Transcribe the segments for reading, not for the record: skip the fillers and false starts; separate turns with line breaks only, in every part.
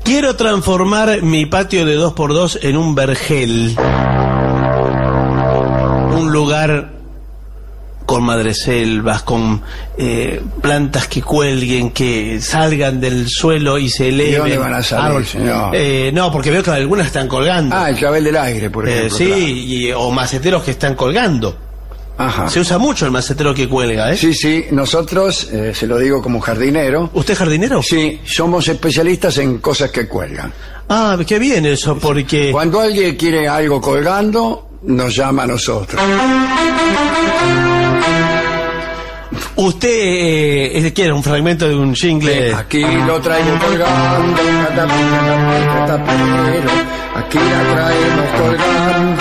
Quiero transformar mi patio de 2x2 en un vergel. Un lugar con madreselvas, con plantas que cuelguen, que salgan del suelo y se eleven.
¿Y dónde van a salir, señor?
No, porque veo que algunas están colgando.
Ah, el clavel del aire, por ejemplo.
Sí,
claro.
o maceteros que están colgando.
Ajá.
Se usa mucho el macetero que cuelga, ¿eh?
Sí, sí, nosotros, se lo digo como jardinero.
¿Usted es jardinero?
Sí, somos especialistas en cosas que cuelgan.
Ah, qué bien eso, porque...
Cuando alguien quiere algo colgando, nos llama a nosotros.
Usted quiere un fragmento de un jingle.
Aquí lo traigo colgando, catapero. Aquí la traemos colgando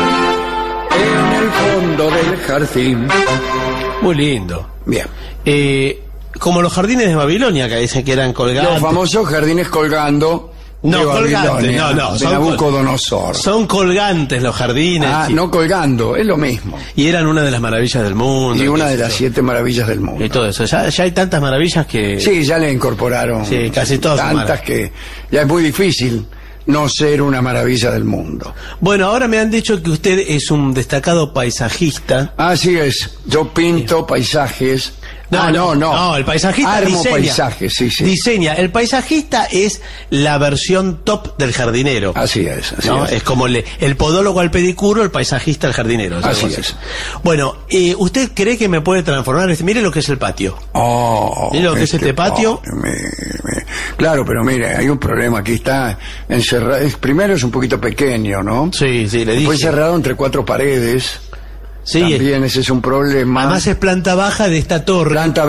en el fondo del jardín.
Muy lindo.
Bien.
Como los jardines de Babilonia, que dicen que eran colgantes.
Los famosos jardines colgando.
No, colgantes, no.
De Nabucodonosor.
Son colgantes los jardines.
Ah, no colgando, es lo mismo.
Y eran una de las maravillas del mundo.
Y una de las 7 maravillas del mundo.
Y todo eso. Ya hay tantas maravillas que...
Sí, ya le incorporaron.
Sí, casi todas.
Tantas que ya es muy difícil no ser una maravilla del mundo.
Bueno, ahora me han dicho que usted es un destacado paisajista.
Así es. Yo pinto paisajes.
No, el paisajista
armo
diseña.
paisajes, sí.
Diseña. El paisajista es la versión top del jardinero.
Así es.
¿No? Es como el podólogo al pedicuro, el paisajista al jardinero.
Así es.
Bueno, ¿usted cree que me puede transformar? Mire lo que es el patio. Mire lo que es este patio.
Claro, pero mire, hay un problema. Aquí está encerrado. Primero es un poquito pequeño, ¿no?
Sí, le dije.
Fue cerrado entre 4 paredes.
Sí,
también ese es un problema.
Además es planta baja de esta torre.
Planta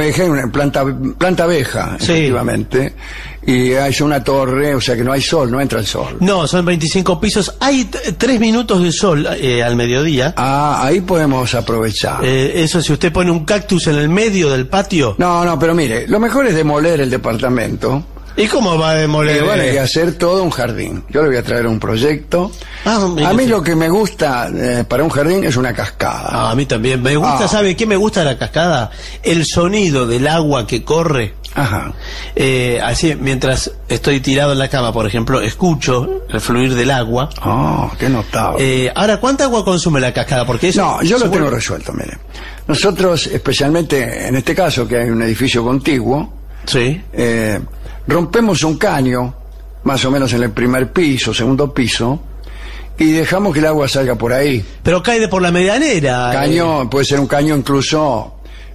abeja,
sí.
Efectivamente. Y es una torre, o sea que no hay sol, no entra el sol.
No, son 25 pisos. Hay 3 minutos de sol al mediodía.
Ah, ahí podemos aprovechar.
Eso, si usted pone un cactus en el medio del patio.
No, pero mire, lo mejor es demoler el departamento.
¿Y cómo va a demoler?
Bueno, hay que hacer todo un jardín. Yo le voy a traer un proyecto. A mí lo que me gusta para un jardín es una cascada.
A mí también. Me gusta, ¿sabe qué me gusta de la cascada? El sonido del agua que corre.
Ajá.
Así, mientras estoy tirado en la cama, por ejemplo, escucho el fluir del agua.
Oh, qué notable.
Ahora, ¿cuánta agua consume la cascada? Porque eso...
No, yo lo tengo resuelto, mire. Nosotros, especialmente en este caso, que hay un edificio contiguo.
Sí.
Rompemos un caño, más o menos en el primer piso, segundo piso, y dejamos que el agua salga por ahí.
Pero cae de por la medianera.
Caño, puede ser un caño incluso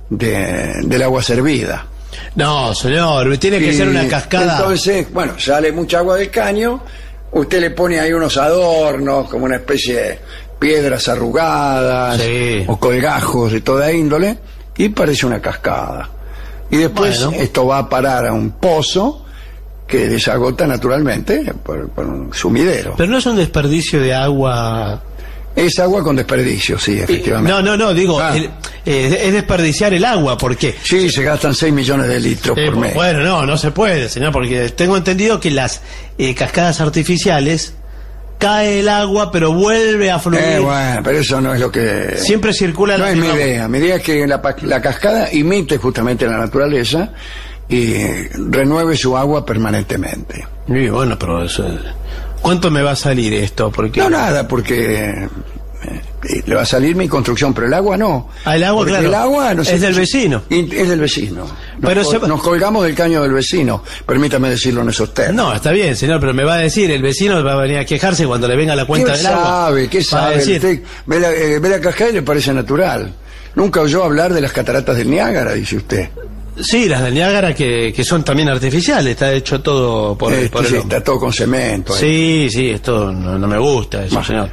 del agua servida.
No, señor, tiene que ser una cascada.
Entonces, bueno, sale mucha agua del caño, usted le pone ahí unos adornos, como una especie de piedras arrugadas, o colgajos de toda índole, y parece una cascada. Y después esto va a parar a un pozo que desagota naturalmente por un sumidero.
Pero no es un desperdicio de agua.
Es agua con desperdicio, sí, efectivamente.
No, digo, es desperdiciar el agua, ¿por qué?
Sí, se gastan 6 millones de litros por mes.
Bueno, no se puede, señor, porque tengo entendido que las cascadas artificiales cae el agua, pero vuelve a fluir.
Bueno, pero eso no es lo que...
Siempre circula...
No es mi idea. Mi idea es que la cascada imite justamente la naturaleza y renueve su agua permanentemente.
Y bueno, pero eso... ¿Cuánto me va a salir esto? Porque...
No, nada, porque... le va a salir mi construcción, pero el agua no.
El agua, claro.
El agua, no sé,
es del vecino.
Es del vecino. Nos colgamos del caño del vecino. Permítame decirlo en esos términos.
No, está bien, señor, pero me va a decir, el vecino va a venir a quejarse cuando le venga la cuenta del agua.
¿Qué sabe? Usted ve la cascada y le parece natural. Nunca oyó hablar de las cataratas del Niágara, dice usted.
Sí, las del Niágara que son también artificiales, está hecho todo por el hombre.
Está todo con cemento.
Sí, esto no me gusta eso, señor.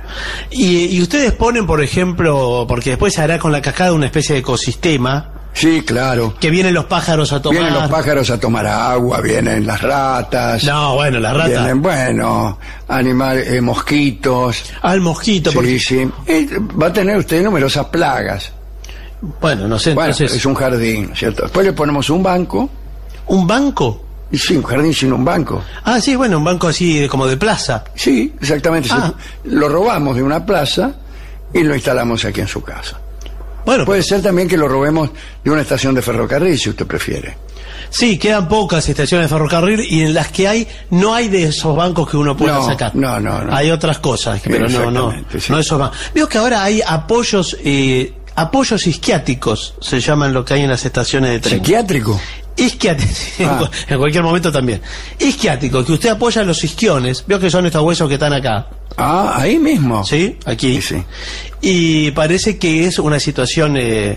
Y ustedes ponen, por ejemplo, porque después se hará con la cascada una especie de ecosistema.
Sí, claro.
Que vienen los pájaros a tomar.
Vienen los pájaros a tomar agua, vienen las ratas.
No, bueno, las ratas.
Vienen, animales, mosquitos.
El mosquito.
Sí. Va a tener usted numerosas plagas.
Bueno, no sé, entonces...
Bueno, es un jardín, ¿cierto? Después le ponemos un banco.
¿Un banco?
Sí, un jardín sin un banco.
Ah, sí, bueno, un banco así como de plaza.
Sí, exactamente. Lo robamos de una plaza y lo instalamos aquí en su casa. Bueno, puede ser también que lo robemos de una estación de ferrocarril, si usted prefiere.
Sí, quedan pocas estaciones de ferrocarril y en las que hay, no hay de esos bancos que uno pueda sacar.
No.
Hay otras cosas, pero no esos bancos. Veo que ahora hay apoyos isquiáticos, se llaman lo que hay en las estaciones de tren.
¿Psiquiátrico?
Isquiático, en cualquier momento también. Isquiático, que usted apoya los isquiones, veo que son estos huesos que están acá.
Ah, ahí mismo.
Sí, aquí.
Sí.
Y parece que es una situación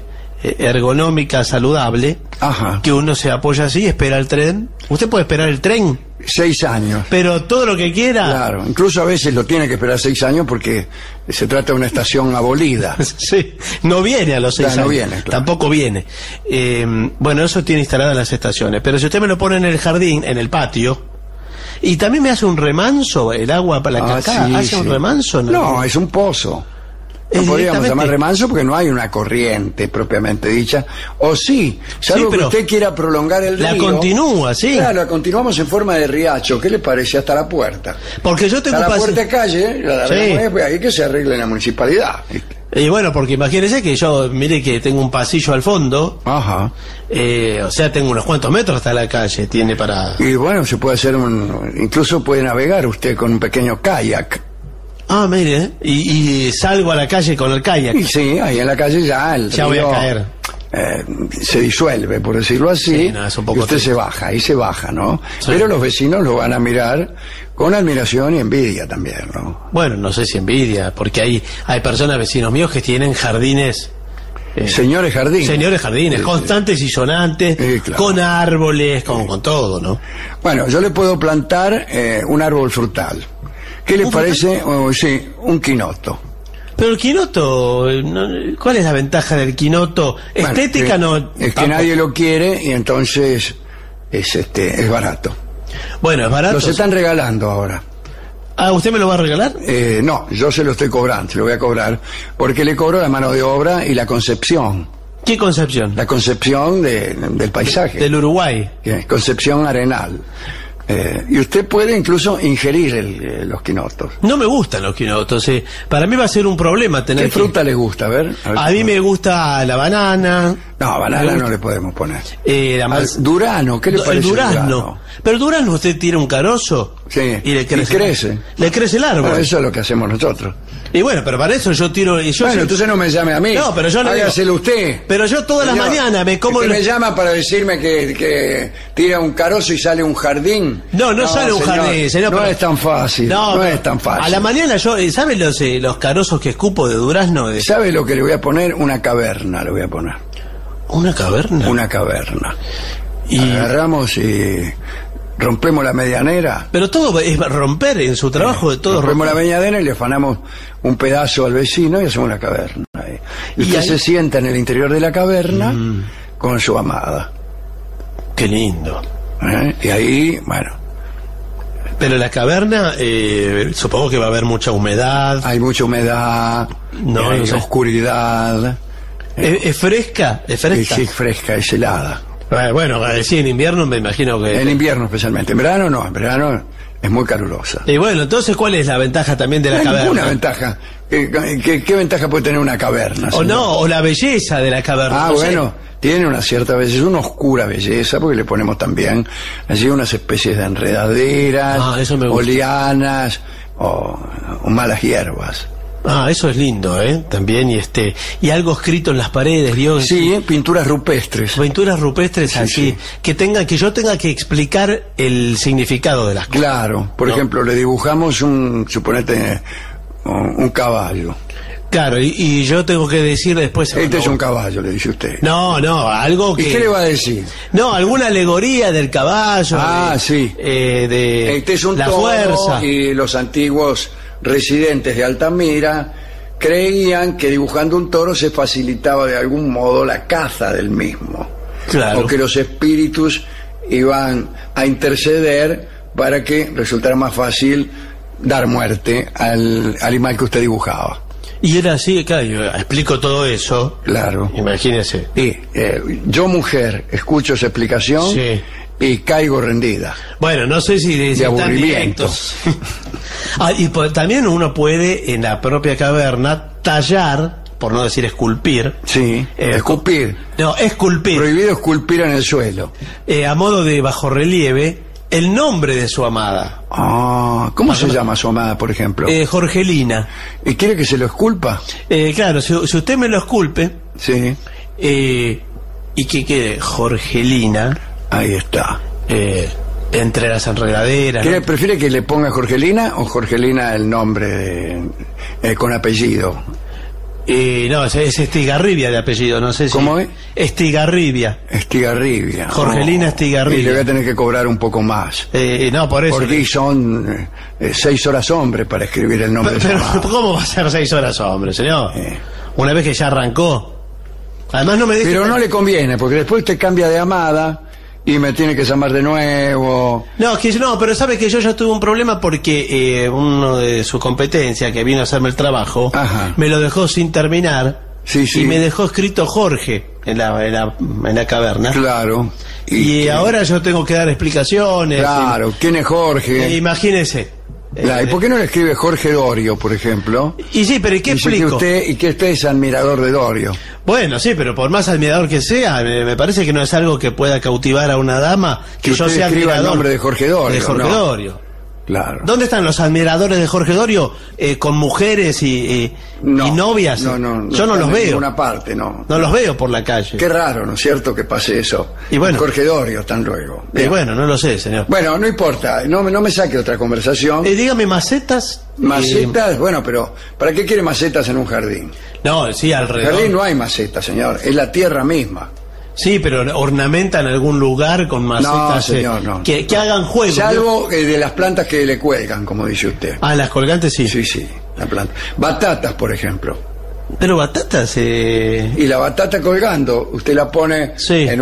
ergonómica saludable.
Ajá.
Que uno se apoya así, espera el tren. Usted puede esperar el tren
6 años.
Pero todo lo que quiera.
Claro, incluso a veces lo tiene que esperar 6 años porque se trata de una estación abolida.
Sí, no viene a los 6 años.
No viene, claro.
Tampoco viene. Bueno, eso tiene instaladas las estaciones. Pero si usted me lo pone en el jardín, en el patio, y también me hace un remanso, el agua para la cacá, ¿hace un remanso?
No, es un pozo. No podríamos llamar remanso porque no hay una corriente propiamente dicha. O sí, salvo que usted quiera prolongar el río.
La continúa, sí.
Claro, la continuamos en forma de riacho. ¿Qué le parece? Hasta la puerta.
Porque yo tengo
hasta la puerta de calle, ahí que se arregle en la municipalidad.
Y bueno, porque imagínese que yo, mire que tengo un pasillo al fondo.
Ajá.
O sea, tengo unos cuantos metros hasta la calle, tiene para...
Y bueno, se puede hacer incluso puede navegar usted con un pequeño kayak.
Ah, mire, y salgo a la calle con el kayak.
Y sí, ahí en la calle ya el río,
voy a caer.
Se disuelve, por decirlo así,
es un poco
y usted se baja, ¿no? Sí. Pero los vecinos lo van a mirar con admiración y envidia también, ¿no?
Bueno, no sé si envidia, porque hay personas, vecinos míos, que tienen jardines...
señores jardines,
constantes y sonantes, claro. Con árboles, con todo, ¿no?
Bueno, yo le puedo plantar un árbol frutal. ¿Qué le parece? Sí, un quinoto.
Pero el quinoto, ¿cuál es la ventaja del quinoto? Estética no...
Es que nadie lo quiere y entonces es barato.
Bueno, es barato.
Los están regalando ahora.
Ah, ¿usted me lo va a regalar?
No, yo se lo estoy cobrando, se lo voy a cobrar, porque le cobro la mano de obra y la concepción.
¿Qué concepción?
La concepción del paisaje.
Del Uruguay.
Concepción arenal. Y usted puede incluso ingerir los quinotos.
No me gustan los quinotos. Para mí va a ser un problema tener.
¿Qué fruta le gusta? A
mí me gusta la banana.
No, banana no le podemos poner.
Durano,
¿qué le parece?
El durazno. Pero el durazno usted tira un carozo.
Sí.
Y le crece.
Le
crece el árbol.
Bueno, eso es lo que hacemos nosotros.
Y bueno, pero para eso yo tiro...
Bueno, entonces no me llame a mí.
No, pero yo le
hágaselo usted.
Pero yo todas las mañanas me como...
Usted me llama para decirme que tira un carozo y sale un jardín.
No sale un jardín, señor.
No es tan fácil. No es tan fácil.
A la mañana yo... ¿Sabe los carozos que escupo de durazno?
¿Sabe lo que le voy a poner? Una caverna le voy a poner.
¿Una caverna?
Una caverna. Y agarramos y... rompemos la medianera.
Pero todo es romper en su trabajo. Todo
rompemos la medianera y le afanamos un pedazo al vecino y hacemos una caverna. Y usted se sienta en el interior de la caverna con su amada.
Qué lindo.
Y ahí, bueno.
Pero la caverna, supongo que va a haber mucha humedad.
Hay mucha humedad, hay oscuridad.
¿Es fresca? ¿Es fresca?
Sí, fresca, es helada.
Bueno, sí, en invierno me imagino que...
En invierno especialmente, en verano no, en verano es muy calurosa.
Y bueno, entonces, ¿cuál es la ventaja también de la caverna?
Ninguna ventaja. ¿Qué ventaja puede tener una caverna?
O la belleza de la caverna.
Bueno, tiene una cierta belleza, una oscura belleza, porque le ponemos también allí unas especies de enredaderas, o lianas, o malas hierbas.
Eso es lindo, también, y algo escrito en las paredes, Dios.
Sí, pinturas rupestres.
Pinturas rupestres así, sí. Que yo tenga que explicar el significado de las cosas.
Claro, por ejemplo, le dibujamos suponete, un caballo.
Claro, y yo tengo que decir después...
Este es un caballo, le dice usted.
No, algo que...
¿Y qué le va a decir?
No, alguna alegoría del caballo.
Sí. Este es un toro, fuerza. Y los antiguos residentes de Altamira creían que dibujando un toro se facilitaba de algún modo la caza del mismo.
Claro.
O que los espíritus iban a interceder para que resultara más fácil dar muerte al animal que usted dibujaba.
Y era así, claro, yo explico todo eso.
Claro.
Imagínese.
Y yo, mujer, escucho esa explicación y caigo rendida.
Bueno, no sé si
de aburrimiento.
Y también uno puede en la propia caverna tallar, por no decir esculpir.
Sí, esculpir.
No, esculpir.
Prohibido esculpir en el suelo.
A modo de bajorrelieve, el nombre de su amada.
¿Cómo se llama su amada, por ejemplo?
Jorgelina.
¿Y quiere que se lo esculpa?
Claro, si usted me lo esculpe.
Sí.
Y que quede Jorgelina.
Ahí está.
Entre las enredaderas.
¿no? ¿Prefiere que le ponga Jorgelina o Jorgelina el nombre con apellido?
No, es Estigarribia de apellido, no sé si...
¿Cómo es?
Estigarribia.
Estigarribia.
Jorgelina Estigarribia.
Y le voy a tener que cobrar un poco más.
No, por eso...
Porque son 6 horas hombre para escribir el nombre
pero,
de su amada.
¿Cómo va a ser 6 horas hombre, señor? Una vez que ya arrancó. Además no me deje...
Pero no le conviene, porque después usted cambia de amada... Y me tiene que llamar de nuevo.
No, pero sabe que yo ya tuve un problema porque uno de su competencia que vino a hacerme el trabajo, me lo dejó sin terminar.
Sí.
Y me dejó escrito Jorge en la caverna.
Claro.
Y ahora yo tengo que dar explicaciones.
Claro, ¿quién es Jorge?
Imagínese.
¿Y por qué no le escribe Jorge Dorio, por ejemplo?
Y sí, pero ¿y qué explico?
Que usted es admirador de Dorio.
Bueno, sí, pero por más admirador que sea, me parece que no es algo que pueda cautivar a una dama que yo sea admirador.
El nombre de Jorge Dorio.
De Jorge Dorio.
Claro.
¿Dónde están los admiradores de Jorge Dorio con mujeres y novias?
No,
yo no los veo. En
ninguna parte, no.
No los veo por la calle.
Qué raro, ¿no es cierto que pase eso?
Y bueno,
Jorge Dorio, tan luego.
Y bueno, no lo sé, señor.
Bueno, no importa, no me saque otra conversación.
Dígame, macetas.
Macetas, bueno, pero ¿para qué quiere macetas en un jardín?
No, sí, alrededor.
En el jardín no hay macetas, señor, es la tierra misma.
Sí, pero ornamenta en algún lugar con macetas.
No, señor, no.
Que hagan juego.
Salvo de las plantas que le cuelgan, como dice usted.
Las colgantes sí.
Sí, la planta. Batatas, por ejemplo.
Pero batatas...
Y la batata colgando, usted la pone en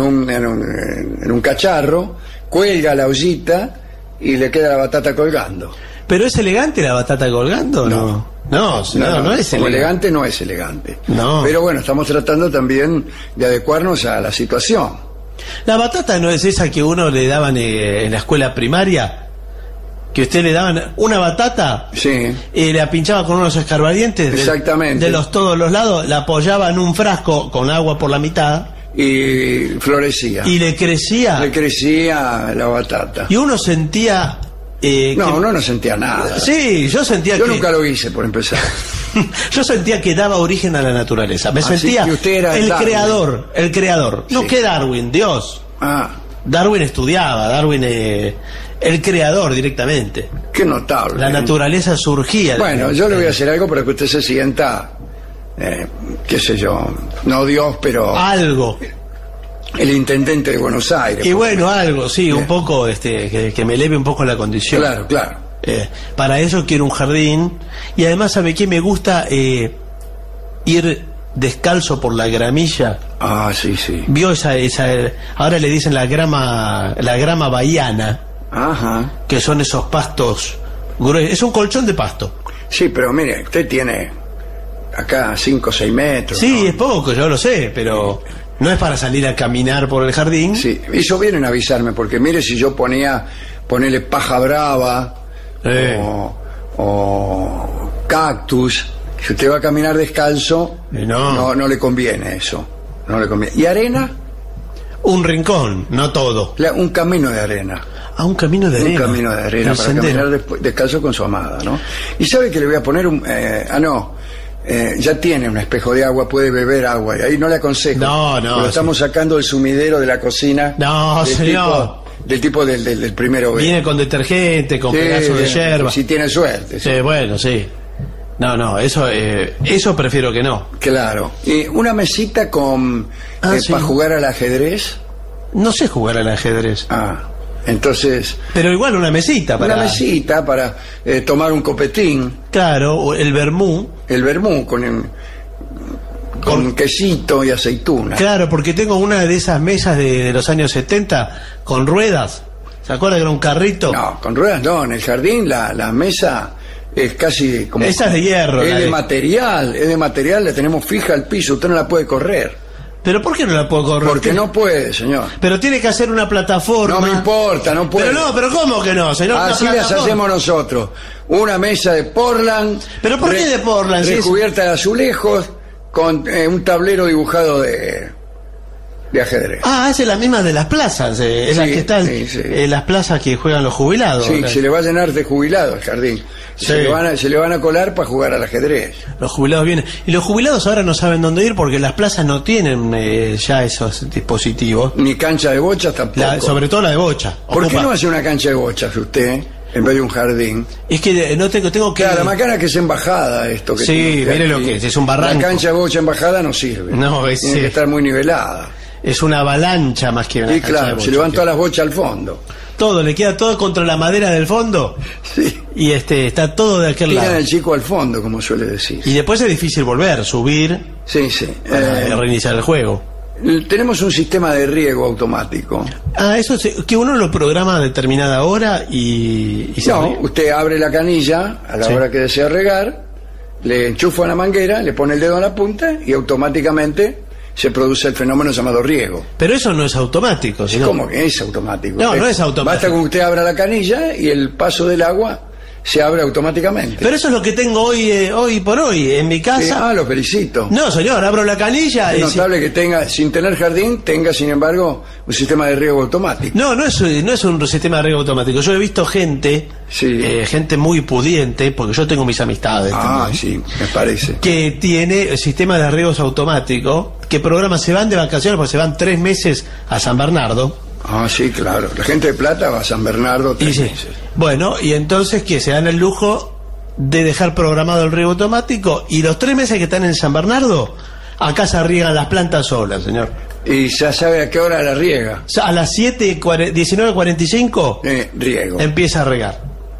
un cacharro, cuelga la ollita y le queda la batata colgando.
¿Pero es elegante la batata colgando? No es
elegante. No es elegante.
No.
Pero bueno, estamos tratando también de adecuarnos a la situación.
La batata no es esa que uno le daban en la escuela primaria, que usted le daban una batata, y la pinchaba con unos escarbadientes.
Exactamente.
De todos los lados, la apoyaba en un frasco con agua por la mitad.
Y florecía.
Y le crecía.
Le crecía la batata.
Y uno sentía...
uno no sentía nada.
Sí, yo sentía
Yo nunca lo hice, por empezar.
Yo sentía que daba origen a la naturaleza. Me sentía el creador. No que Darwin, Dios. Darwin estudiaba, el creador directamente.
Qué notable.
La naturaleza surgía.
Bueno, yo le voy a hacer algo para que usted se sienta, qué sé yo, no Dios, pero...
Algo.
El intendente de Buenos Aires.
Y bueno, algo, sí, un poco, que me eleve un poco la condición.
Claro.
Para eso quiero un jardín. Y además, ¿sabe qué? Me gusta ir descalzo por la gramilla.
Sí.
Vio esa ahora le dicen la grama bahiana. Que son esos pastos gruesos. Es un colchón de pasto.
Sí, pero mire, usted tiene acá 5 o 6 metros.
Sí,
¿no?
Es poco, yo lo sé, pero no es para salir a caminar por el jardín.
Sí, eso vienen a avisarme, porque mire, si yo ponerle paja brava o cactus, si usted va a caminar descalzo, no le conviene eso. No le conviene. ¿Y arena?
Un rincón, no todo.
Un camino de arena.
Un camino de arena.
Un camino de arena para caminar descalzo con su amada, ¿no? Y sabe que le voy a poner ya tiene un espejo de agua, puede beber agua, y ahí no le aconsejo. Lo estamos sacando del sumidero de la cocina.
No, señor.
Del tipo del primero.
Viene con detergente, con pedazos de yerba.
Si tiene suerte.
Sí, bueno, sí. No, eso prefiero que no.
Claro. ¿Y una mesita para jugar al ajedrez?
No sé jugar al ajedrez.
Entonces...
Pero igual una mesita para...
Una mesita para tomar un copetín.
Claro, o el vermú.
El vermú con quesito y aceituna.
Claro, porque tengo una de esas mesas de los años 70 con ruedas. ¿Se acuerda que era un carrito?
No, con ruedas no. En el jardín la mesa es casi como...
Esa es de hierro.
Es de material, la tenemos fija al piso, usted no la puede correr.
¿Pero por qué no la puedo correr?
Porque no puede, señor.
Pero tiene que hacer una plataforma.
No me importa, no puede.
Pero ¿cómo que no, señor?
Así las hacemos nosotros. Una mesa de Portland.
¿Pero por qué de Portland?
Recubierta de azulejos, con un tablero dibujado de ajedrez.
Ah, esa es la misma de las plazas, es la que está en las plazas que juegan los jubilados.
Sí, se le va a llenar de jubilados el jardín. Se le van a colar para jugar al ajedrez.
Los jubilados vienen. Y los jubilados ahora no saben dónde ir porque las plazas no tienen ya esos dispositivos.
Ni cancha de bochas tampoco.
Sobre todo la de bocha.
¿Por qué no hace una cancha de bochas usted en vez de un jardín?
Es que no tengo que...
Claro, la macana que es embajada esto. Que
sí, mire lo que es un barranco.
La cancha de bocha embajada no sirve.
No,
tiene que estar muy nivelada.
Es una avalancha más que una cancha
claro,
de bocha,
se levantan todas las bochas al fondo.
Todo, le queda todo contra la madera del fondo.
Sí.
Y está todo de aquel lado.
Tiran al chico al fondo, como suele decir.
Y después es difícil volver, subir.
Sí.
Para reiniciar el juego.
Tenemos un sistema de riego automático.
Eso que uno lo programa a determinada hora y se
No, usted abre la canilla a la hora que desea regar, le enchufa una manguera, le pone el dedo en la punta y automáticamente se produce el fenómeno llamado riego.
Pero eso no es automático, sino...
¿Cómo que es automático?
No es automático.
Basta que usted abra la canilla y el paso del agua se abre automáticamente.
Pero eso es lo que tengo hoy por hoy en mi casa.
Lo felicito.
No, señor, abro la canilla.
Es notable que tenga, sin tener jardín, tenga sin embargo un sistema de riego automático.
No es un sistema de riego automático. Yo he visto gente, gente muy pudiente, porque yo tengo mis amistades también,
sí, me parece,
que tiene sistema de riegos automático, que programa, se van de vacaciones, porque se van 3 meses a San Bernardo.
Sí, claro. La gente de Plata va a San Bernardo 3 meses.
Bueno, y entonces que se dan el lujo de dejar programado el riego automático, y los 3 meses que están en San Bernardo, acá se riegan las plantas solas, señor.
¿Y ya sabe a qué hora la riega?
A las 19:45
riego.
Empieza a regar.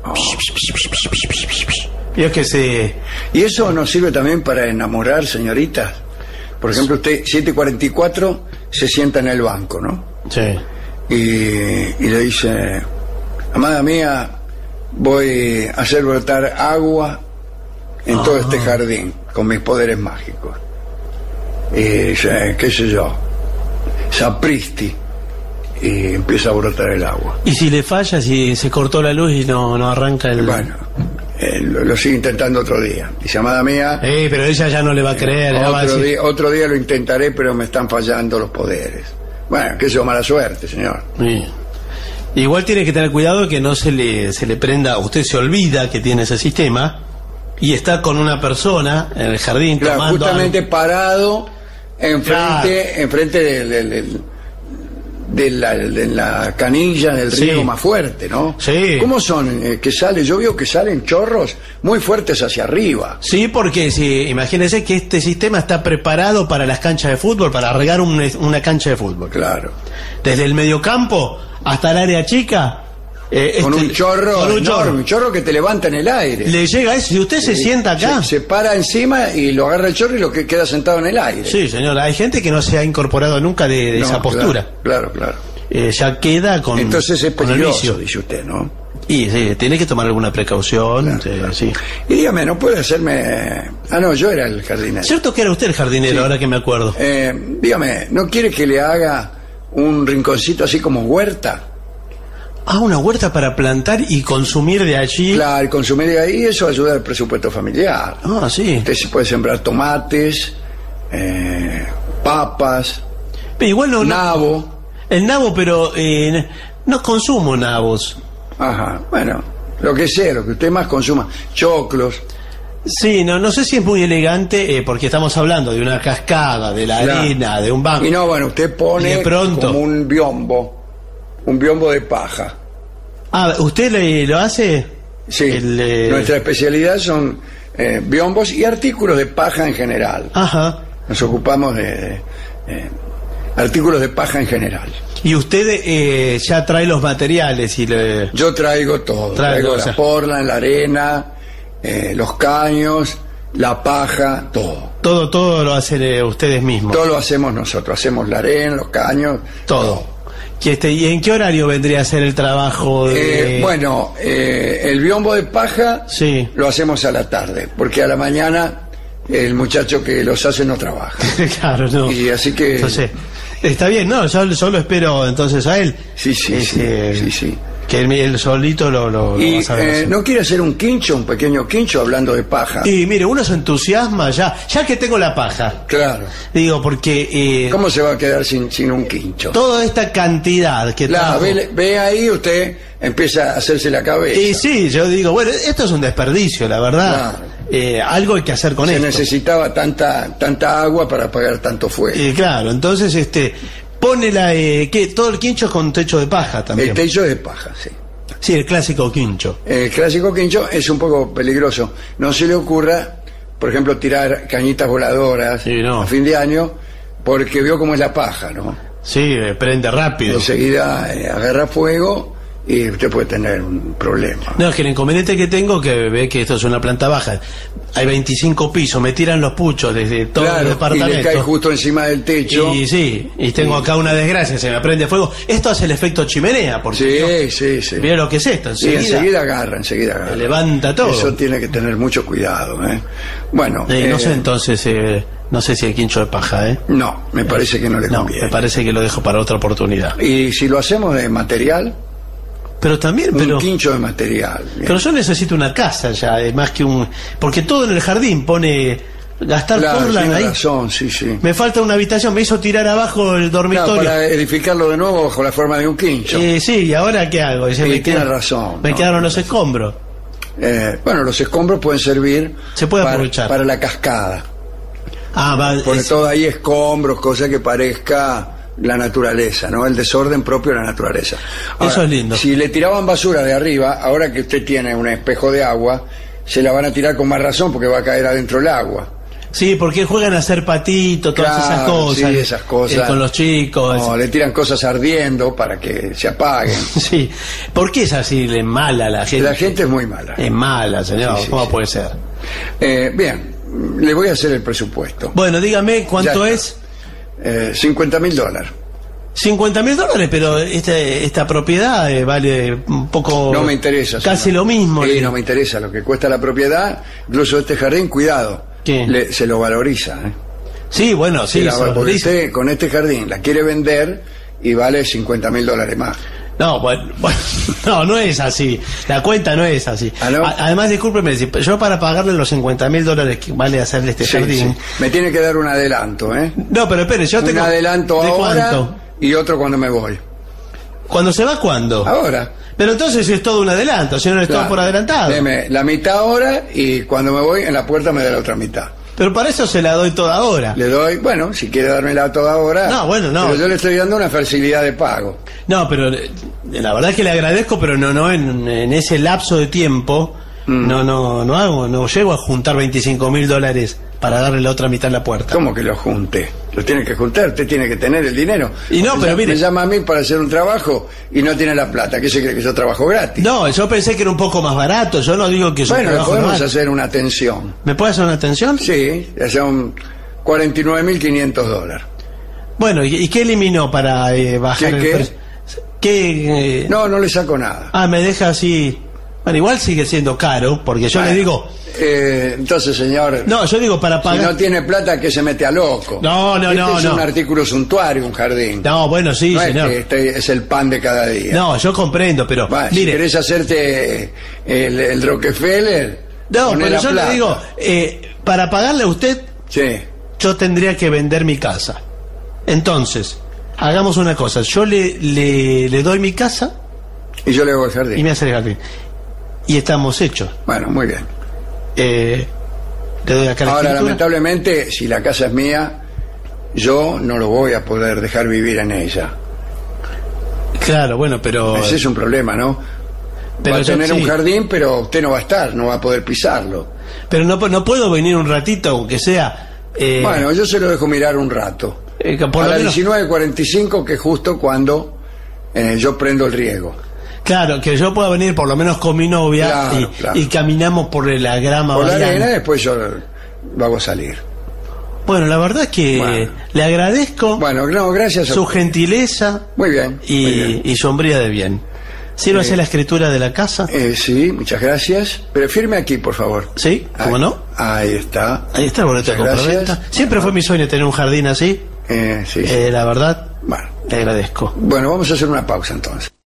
Y es que
¿Y eso nos sirve también para enamorar, señoritas? Por ejemplo, usted 7:44 se sienta en el banco, ¿no?
Sí.
Y le dice: amada mía, voy a hacer brotar agua en todo este jardín con mis poderes mágicos. Y dice, qué sé yo, sapristi, y empieza a brotar el agua.
¿Y si le falla, si se cortó la luz y no arranca el...?
Bueno, lo sigue intentando otro día. Dice, amada mía...
pero ella ya no le va a creer.
Otro día lo intentaré, pero me están fallando los poderes. Bueno, que eso, mala suerte, señor.
Sí. Igual tiene que tener cuidado que no se le prenda. Usted se olvida que tiene ese sistema y está con una persona en el jardín,
claro,
tomando
justamente
algo.
Parado enfrente de la canilla del riego más fuerte, ¿no?
Sí.
¿Cómo son? Yo veo que salen chorros muy fuertes hacia arriba.
Sí, porque imagínense que este sistema está preparado para las canchas de fútbol, para regar una cancha de fútbol.
Claro.
Desde el mediocampo hasta el área chica.
Con un chorro enorme, un chorro que te levanta en el aire.
Le llega eso. Si usted se sienta acá,
se para encima y lo agarra el chorro y lo que queda sentado en el aire.
Sí, señor. Hay gente que no se ha incorporado nunca de esa postura.
Claro.
Ya queda con.
Entonces es peligroso, dice usted, ¿no?
Y tiene que tomar alguna precaución. Claro. Sí.
Y dígame, ¿no puede hacerme...? No, yo era el jardinero.
Cierto que era usted el jardinero, ahora que me acuerdo.
Dígame, ¿no quiere que le haga un rinconcito así como huerta?
Una huerta para plantar y consumir de allí.
Claro, consumir de ahí, eso ayuda al presupuesto familiar.
Sí.
Usted se puede sembrar tomates, papas,
pero igual
nabo.
El nabo, pero no consumo nabos.
Ajá, bueno, lo que sea, lo que usted más consuma, choclos.
Sí, no sé si es muy elegante, porque estamos hablando de una cascada, de la arena, de un banco.
Y no, bueno, usted pone como un biombo de paja.
¿Usted lo hace?
Sí, nuestra especialidad son biombos y artículos de paja en general.
Ajá.
Nos ocupamos de artículos de paja en general.
¿Y usted ya trae los materiales?
Yo traigo todo. Traigo la porla, la arena, los caños, la paja, todo.
Todo lo hacen ustedes mismos.
Todo lo hacemos nosotros. Hacemos la arena, los caños, todo.
¿Y en qué horario vendría a ser el trabajo?
El biombo de paja lo hacemos a la tarde, porque a la mañana el muchacho que los hace no trabaja.
Claro, no.
Y así que... Entonces,
está bien, yo solo espero entonces a él.
Sí.
Que el solito lo
y,
vas a ver.
¿no quiere hacer un quincho, un pequeño quincho, hablando de paja?
Y mire, uno se entusiasma ya que tengo la paja.
Claro.
Digo, porque...
¿cómo se va a quedar sin un quincho?
Toda esta cantidad que
claro, ve ahí, usted empieza a hacerse la cabeza.
Y sí, yo digo, bueno, esto es un desperdicio, la verdad. Claro. Algo hay que hacer con esto.
Se necesitaba tanta agua para apagar tanto fuego.
Claro, entonces pone todo el quincho es con techo de paja también.
El techo de paja, sí.
Sí, el clásico quincho.
El clásico quincho es un poco peligroso. No se le ocurra, por ejemplo, tirar cañitas voladoras a fin de año, porque vio cómo es la paja, ¿no?
Sí, prende rápido.
Enseguida agarra fuego y usted puede tener un problema.
No, es que el inconveniente que tengo, que ve que esto es una planta baja, hay 25 pisos, me tiran los puchos desde todo el departamento.
Y le cae justo encima del techo.
Y tengo acá una desgracia, se me prende fuego. Esto hace el efecto chimenea, porque
sí.
Mira lo que es esto,
enseguida agarra.
Levanta todo.
Eso tiene que tener mucho cuidado, Bueno.
No sé entonces, no sé si hay quincho de paja,
No, me parece que no le conviene.
Me parece que lo dejo para otra oportunidad.
Y si lo hacemos de material...
Pero también,
un quincho de material. Bien.
Pero yo necesito una casa ya, más que porque todo en el jardín pone gastar portland ahí.
Razón, sí.
Me falta una habitación, me hizo tirar abajo el dormitorio.
Claro, para edificarlo de nuevo bajo la forma de un quincho.
Sí, ¿y ahora qué hago?
Tiene razón.
Me quedaron los escombros.
Bueno, los escombros pueden servir.
Se puede aprovechar
para la cascada.
Porque
todo ahí escombros, cosa que parezca la naturaleza, ¿no? El desorden propio de la naturaleza. Ahora,
eso es lindo.
Si le tiraban basura de arriba, ahora que usted tiene un espejo de agua, se la van a tirar con más razón porque va a caer adentro el agua.
Sí, porque juegan a hacer patito, todas esas cosas.
Sí, esas cosas.
Con los chicos.
No, le tiran cosas ardiendo para que se apaguen.
Sí. ¿Por qué es así? Es mala la gente.
La gente es muy mala.
Es mala, señor. ¿Cómo puede ser?
Bien, le voy a hacer el presupuesto.
Bueno, dígame cuánto es.
$50.000.
$50.000, pero esta propiedad vale un poco.
No me interesa.
Casi lo mismo.
Sí, no me interesa lo que cuesta la propiedad. Incluso este jardín, cuidado. Se lo valoriza.
Sí, bueno, sí.
Usted con este jardín la quiere vender y vale $50.000 más.
No, bueno, no es así. La cuenta no es así. Además, discúlpeme, yo para pagarle los $50.000 que vale hacerle este jardín.
Sí. Me tiene que dar un adelanto,
No, pero espere, yo tengo.
Un adelanto ahora.
¿Cuánto?
Y otro cuando me voy.
¿Cuándo se va? ¿Cuándo?
Ahora.
Pero entonces es todo un adelanto, si no es todo por adelantado.
Deme la mitad ahora y cuando me voy en la puerta me da la otra mitad.
Pero para eso se la doy toda hora.
Le doy, bueno, si quiere dármela toda hora.
No, bueno, no.
Pero yo le estoy dando una facilidad de pago.
No, pero la verdad es que le agradezco, pero no en ese lapso de tiempo no llego a juntar $25.000 para darle la otra mitad en la puerta.
¿Cómo que lo junte? Lo tiene que juntar, usted tiene que tener el dinero.
Y no, pero mire,
me llama a mí para hacer un trabajo y no tiene la plata. ¿Qué se cree que yo trabajo gratis?
No, yo pensé que era un poco más barato. Yo no digo que
bueno, le podemos hacer una atención.
¿Me puede hacer una atención?
Sí, son $49.500.
Bueno, ¿y qué eliminó para bajar el precio? ¿Qué?
No le saco nada.
Me deja así. Bueno, igual sigue siendo caro, porque yo le digo.
Entonces, señor.
No, yo digo para pagar.
Si no tiene plata, que se mete a loco.
No.
Es un artículo suntuario, un jardín.
No, bueno, sí,
no
señor.
Es que es el pan de cada día.
No, yo comprendo, pero.
Bueno, mire, si querés hacerte el Rockefeller.
No, pero yo le digo, para pagarle a usted, yo tendría que vender mi casa. Entonces, hagamos una cosa. Yo le doy mi casa.
Y yo le hago el jardín.
Y me hace el jardín. Y estamos hechos.
Bueno, muy bien.
Le doy acá la
Ahora,
escritura.
lamentablemente, si la casa es mía, yo no lo voy a poder dejar vivir en ella.
Claro, bueno, pero.
Ese es un problema, ¿no? Pero va a tener un jardín, pero usted no va a estar, no va a poder pisarlo.
Pero no puedo venir un ratito, aunque sea.
Bueno, yo se lo dejo mirar un rato.
Por
a las
menos...
19:45, que es justo cuando yo prendo el riego.
Claro, que yo pueda venir por lo menos con mi novia y caminamos por la grama.
Por la arena, después yo lo hago salir.
Bueno, la verdad es que le agradezco
gracias a
su
usted.
Gentileza.
Muy bien.
Y su hombría de bien. ¿Sirve hacer la escritura de la casa?
Sí, muchas gracias. Pero firme aquí, por favor.
¿Sí? ¿Cómo no?
Ahí está.
Ahí está el boleto de compraventa. Siempre fue mi sueño tener un jardín así.
Sí.
La verdad, le agradezco.
Bueno, vamos a hacer una pausa entonces.